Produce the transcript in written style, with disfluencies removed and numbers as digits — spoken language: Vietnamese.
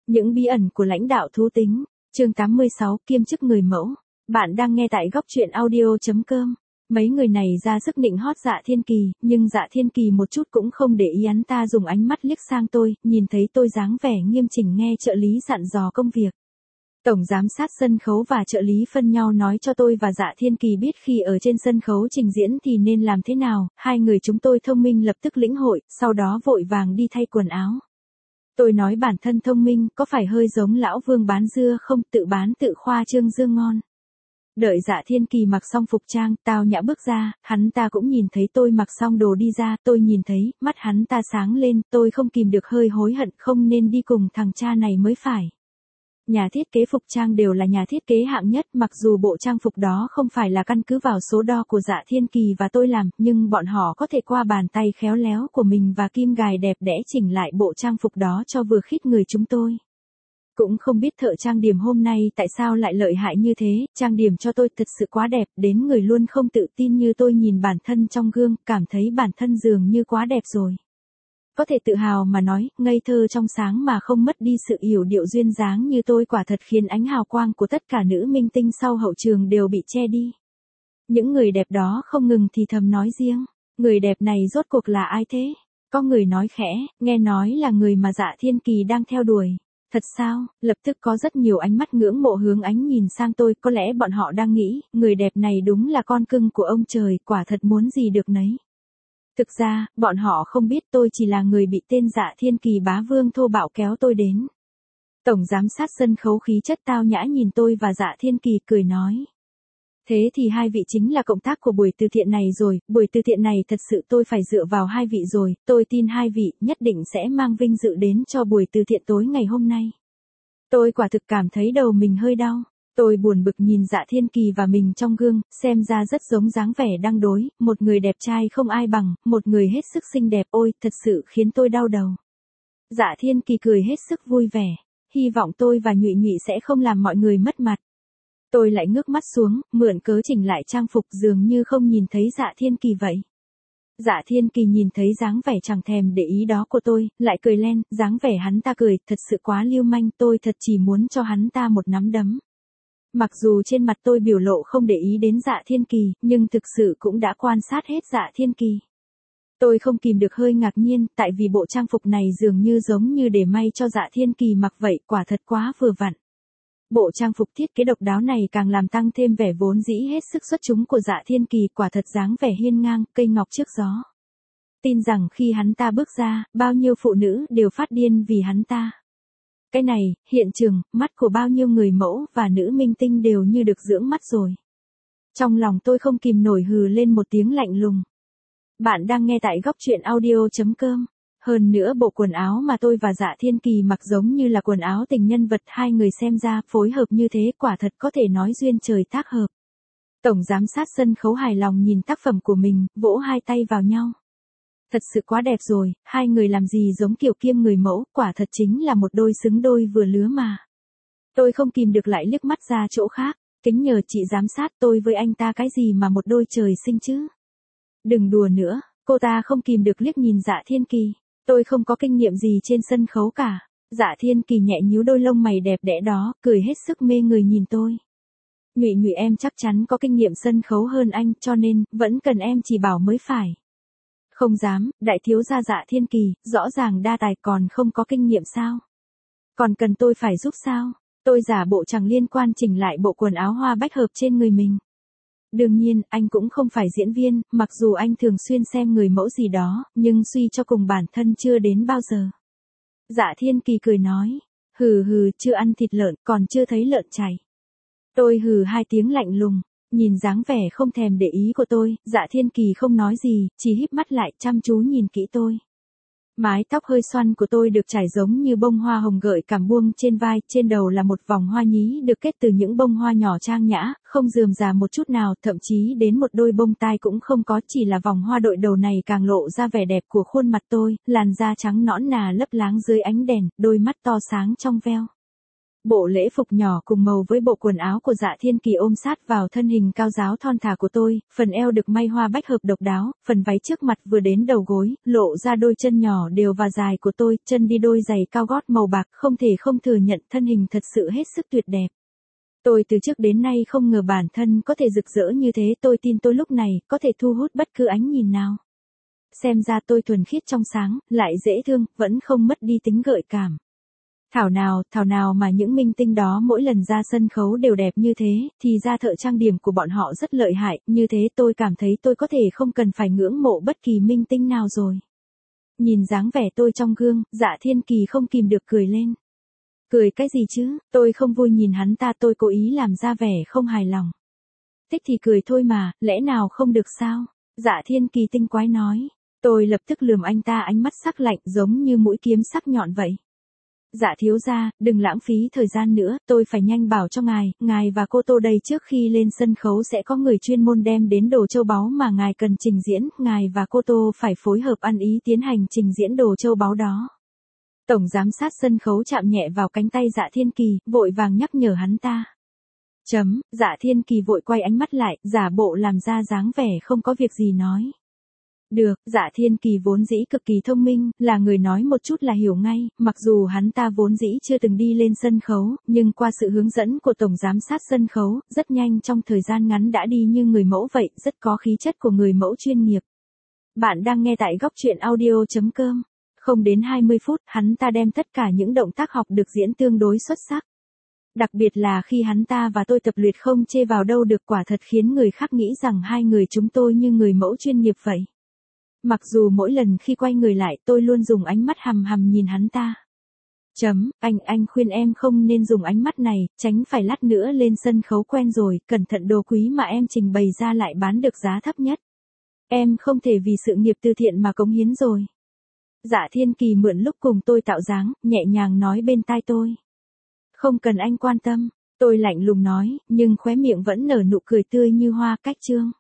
Những bí ẩn của lãnh đạo thú tính, chương 86, kiêm chức người mẫu. Bạn đang nghe tại góc truyện audio.com. Mấy người này ra sức nịnh hót Dạ Thiên Kỳ, nhưng Dạ Thiên Kỳ một chút cũng không để ý, hắn ta dùng ánh mắt liếc sang tôi, nhìn thấy tôi dáng vẻ nghiêm chỉnh nghe trợ lý dặn dò công việc. Tổng giám sát sân khấu và trợ lý phân nhau nói cho tôi và Dạ Thiên Kỳ biết khi ở trên sân khấu trình diễn thì nên làm thế nào, hai người chúng tôi thông minh lập tức lĩnh hội, sau đó vội vàng đi thay quần áo. Tôi nói bản thân thông minh có phải hơi giống lão Vương bán dưa không, tự bán tự khoa trương dưa ngon. Đợi Dạ Thiên Kỳ mặc xong phục trang, tao nhã bước ra, hắn ta cũng nhìn thấy tôi mặc xong đồ đi ra, tôi nhìn thấy, mắt hắn ta sáng lên, tôi không kìm được hơi hối hận không nên đi cùng thằng cha này mới phải. Nhà thiết kế phục trang đều là nhà thiết kế hạng nhất, mặc dù bộ trang phục đó không phải là căn cứ vào số đo của Dạ Thiên Kỳ và tôi làm, nhưng bọn họ có thể qua bàn tay khéo léo của mình và kim gài đẹp đẽ chỉnh lại bộ trang phục đó cho vừa khít người chúng tôi. Cũng không biết thợ trang điểm hôm nay tại sao lại lợi hại như thế, trang điểm cho tôi thật sự quá đẹp, đến người luôn không tự tin như tôi nhìn bản thân trong gương, cảm thấy bản thân dường như quá đẹp rồi. Có thể tự hào mà nói, ngây thơ trong sáng mà không mất đi sự yểu điệu duyên dáng như tôi quả thật khiến ánh hào quang của tất cả nữ minh tinh sau hậu trường đều bị che đi. Những người đẹp đó không ngừng thì thầm nói riêng, người đẹp này rốt cuộc là ai thế? Có người nói khẽ, nghe nói là người mà Dạ Thiên Kỳ đang theo đuổi. Thật sao? Lập tức có rất nhiều ánh mắt ngưỡng mộ hướng ánh nhìn sang tôi, có lẽ bọn họ đang nghĩ, người đẹp này đúng là con cưng của ông trời, quả thật muốn gì được nấy. Thực ra, bọn họ không biết tôi chỉ là người bị tên Dạ Thiên Kỳ bá vương thô bạo kéo tôi đến. Tổng giám sát sân khấu khí chất tao nhã nhìn tôi và Dạ Thiên Kỳ cười nói. Thế thì hai vị chính là cộng tác của buổi từ thiện này rồi, buổi từ thiện này thật sự tôi phải dựa vào hai vị rồi, tôi tin hai vị nhất định sẽ mang vinh dự đến cho buổi từ thiện tối ngày hôm nay. Tôi quả thực cảm thấy đầu mình hơi đau. Tôi buồn bực nhìn Dạ Thiên Kỳ và mình trong gương, xem ra rất giống dáng vẻ đang đối, một người đẹp trai không ai bằng, một người hết sức xinh đẹp, ôi, thật sự khiến tôi đau đầu. Dạ Thiên Kỳ cười hết sức vui vẻ, hy vọng tôi và Nhụy Nhụy sẽ không làm mọi người mất mặt. Tôi lại ngước mắt xuống, mượn cớ chỉnh lại trang phục dường như không nhìn thấy Dạ Thiên Kỳ vậy. Dạ Thiên Kỳ nhìn thấy dáng vẻ chẳng thèm để ý đó của tôi, lại cười lên, dáng vẻ hắn ta cười, thật sự quá lưu manh, tôi thật chỉ muốn cho hắn ta một nắm đấm. Mặc dù trên mặt tôi biểu lộ không để ý đến Dạ Thiên Kỳ, nhưng thực sự cũng đã quan sát hết Dạ Thiên Kỳ. Tôi không kìm được hơi ngạc nhiên, tại vì bộ trang phục này dường như giống như để may cho Dạ Thiên Kỳ mặc vậy, quả thật quá vừa vặn. Bộ trang phục thiết kế độc đáo này càng làm tăng thêm vẻ vốn dĩ hết sức xuất chúng của Dạ Thiên Kỳ, quả thật dáng vẻ hiên ngang, cây ngọc trước gió. Tin rằng khi hắn ta bước ra, bao nhiêu phụ nữ đều phát điên vì hắn ta. Cái này, hiện trường, mắt của bao nhiêu người mẫu và nữ minh tinh đều như được dưỡng mắt rồi. Trong lòng tôi không kìm nổi hừ lên một tiếng lạnh lùng. Bạn đang nghe tại góc truyện audio.com. Hơn nữa bộ quần áo mà tôi và Dạ Thiên Kỳ mặc giống như là quần áo tình nhân vật, hai người xem ra phối hợp như thế quả thật có thể nói duyên trời tác hợp. Tổng giám sát sân khấu hài lòng nhìn tác phẩm của mình, vỗ hai tay vào nhau. Thật sự quá đẹp rồi, hai người làm gì giống kiểu kiêm người mẫu, quả thật chính là một đôi xứng đôi vừa lứa mà. Tôi không kìm được lại liếc mắt ra chỗ khác, kính nhờ chị giám sát, tôi với anh ta cái gì mà một đôi trời sinh chứ. Đừng đùa nữa, cô ta không kìm được liếc nhìn Dạ Thiên Kỳ. Tôi không có kinh nghiệm gì trên sân khấu cả. Dạ Thiên Kỳ nhẹ nhíu đôi lông mày đẹp đẽ đó, cười hết sức mê người nhìn tôi. Nhụy Nhụy em chắc chắn có kinh nghiệm sân khấu hơn anh, cho nên, vẫn cần em chỉ bảo mới phải. Không dám, đại thiếu gia Dạ Thiên Kỳ, rõ ràng đa tài còn không có kinh nghiệm sao? Còn cần tôi phải giúp sao? Tôi giả bộ chẳng liên quan chỉnh lại bộ quần áo hoa bách hợp trên người mình. Đương nhiên, anh cũng không phải diễn viên, mặc dù anh thường xuyên xem người mẫu gì đó, nhưng suy cho cùng bản thân chưa đến bao giờ. Dạ Thiên Kỳ cười nói, hừ hừ, chưa ăn thịt lợn, còn chưa thấy lợn chảy. Tôi hừ hai tiếng lạnh lùng, nhìn dáng vẻ không thèm để ý của tôi, Dạ Thiên Kỳ không nói gì, chỉ híp mắt lại chăm chú nhìn kỹ tôi. Mái tóc hơi xoăn của tôi được trải giống như bông hoa hồng gợi cảm buông trên vai, trên đầu là một vòng hoa nhí được kết từ những bông hoa nhỏ trang nhã, không rườm rà một chút nào, thậm chí đến một đôi bông tai cũng không có, chỉ là vòng hoa đội đầu này càng lộ ra vẻ đẹp của khuôn mặt tôi, làn da trắng nõn nà lấp láng dưới ánh đèn, đôi mắt to sáng trong veo. Bộ lễ phục nhỏ cùng màu với bộ quần áo của Dạ Thiên Kỳ ôm sát vào thân hình cao ráo thon thả của tôi, phần eo được may hoa bách hợp độc đáo, phần váy trước mặt vừa đến đầu gối, lộ ra đôi chân nhỏ đều và dài của tôi, chân đi đôi giày cao gót màu bạc, không thể không thừa nhận thân hình thật sự hết sức tuyệt đẹp. Tôi từ trước đến nay không ngờ bản thân có thể rực rỡ như thế, tôi tin tôi lúc này có thể thu hút bất cứ ánh nhìn nào. Xem ra tôi thuần khiết trong sáng, lại dễ thương, vẫn không mất đi tính gợi cảm. Thảo nào mà những minh tinh đó mỗi lần ra sân khấu đều đẹp như thế, thì ra thợ trang điểm của bọn họ rất lợi hại, như thế tôi cảm thấy tôi có thể không cần phải ngưỡng mộ bất kỳ minh tinh nào rồi. Nhìn dáng vẻ tôi trong gương, Dạ Thiên Kỳ không kìm được cười lên. Cười cái gì chứ, tôi không vui nhìn hắn ta, tôi cố ý làm ra vẻ không hài lòng. Thích thì cười thôi mà, lẽ nào không được sao? Dạ Thiên Kỳ tinh quái nói. Tôi lập tức lườm anh ta ánh mắt sắc lạnh giống như mũi kiếm sắc nhọn vậy. Dạ thiếu gia, đừng lãng phí thời gian nữa, tôi phải nhanh bảo cho ngài và cô Tô đây trước khi lên sân khấu sẽ có người chuyên môn đem đến đồ châu báu mà ngài cần trình diễn, ngài và cô Tô phải phối hợp ăn ý tiến hành trình diễn đồ châu báu đó. Tổng giám sát sân khấu chạm nhẹ vào cánh tay Dạ Thiên Kỳ, vội vàng nhắc nhở hắn ta. Dạ Thiên Kỳ vội quay ánh mắt lại, giả bộ làm ra dáng vẻ không có việc gì nói. Được, Dạ Thiên Kỳ vốn dĩ cực kỳ thông minh, là người nói một chút là hiểu ngay, mặc dù hắn ta vốn dĩ chưa từng đi lên sân khấu, nhưng qua sự hướng dẫn của Tổng giám sát sân khấu, rất nhanh trong thời gian ngắn đã đi như người mẫu vậy, rất có khí chất của người mẫu chuyên nghiệp. Bạn đang nghe tại góc truyện audio.com. Không đến 20 phút, hắn ta đem tất cả những động tác học được diễn tương đối xuất sắc. Đặc biệt là khi hắn ta và tôi tập luyện không chê vào đâu được, quả thật khiến người khác nghĩ rằng hai người chúng tôi như người mẫu chuyên nghiệp vậy. Mặc dù mỗi lần khi quay người lại tôi luôn dùng ánh mắt hằm hằm nhìn hắn ta. Anh khuyên em không nên dùng ánh mắt này, tránh phải lát nữa lên sân khấu quen rồi, cẩn thận đồ quý mà em trình bày ra lại bán được giá thấp nhất. Em không thể vì sự nghiệp từ thiện mà cống hiến rồi. Dạ Thiên Kỳ mượn lúc cùng tôi tạo dáng, nhẹ nhàng nói bên tai tôi. Không cần anh quan tâm, tôi lạnh lùng nói, nhưng khóe miệng vẫn nở nụ cười tươi như hoa. Cách chương